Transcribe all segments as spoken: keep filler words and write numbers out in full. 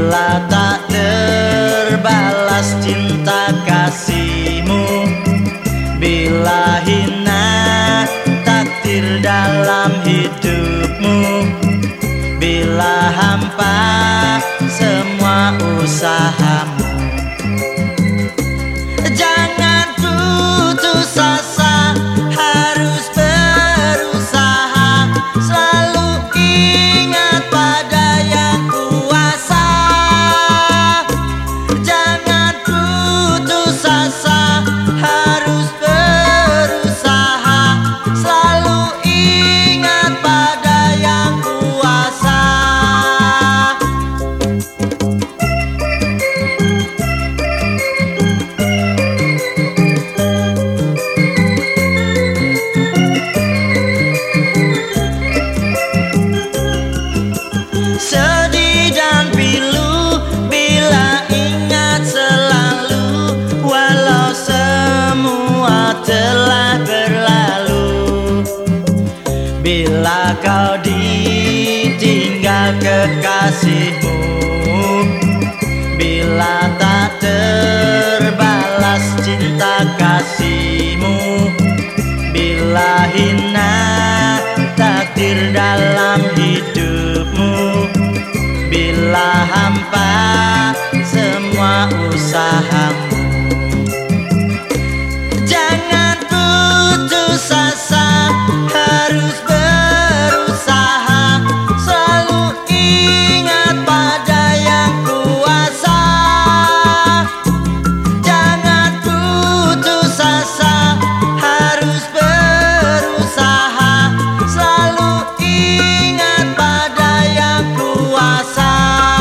bila tak terbalas cinta kasihmu, bila hina takdir dalam hidupmu, bila hampa semua usahamu. Jangan putus asa, harus berusaha, selalu ingat pada yang kuasa. Jangan putus asa, harus berusaha, selalu ingat pada yang kuasa. Sedih dan pilu bila ingat selalu, walau semua telah berlalu. Bila kau ditinggal kekasihmu, bila tak terbalas cinta kasihmu, bila hina takdir dalam hidupmu, bila hampa semua usahamu. Jangan putus asa, harus berusaha, selalu ingat pada yang kuasa. Jangan putus asa, harus berusaha, selalu ingat pada yang kuasa.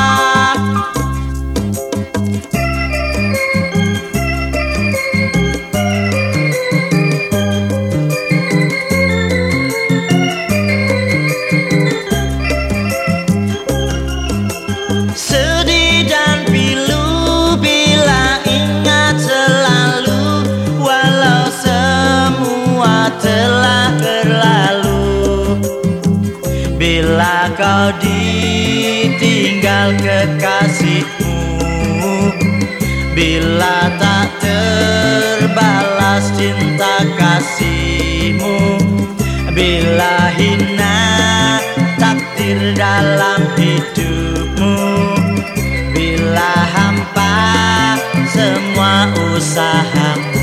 Sedih dan pilu bila ingat selalu, walau semua telah berlalu. Bila kau ditinggal kekasihmu, bila tak terbalas cinta kasihmu, bila hina takdir dalam hidupmu, bila hampa semua usahamu.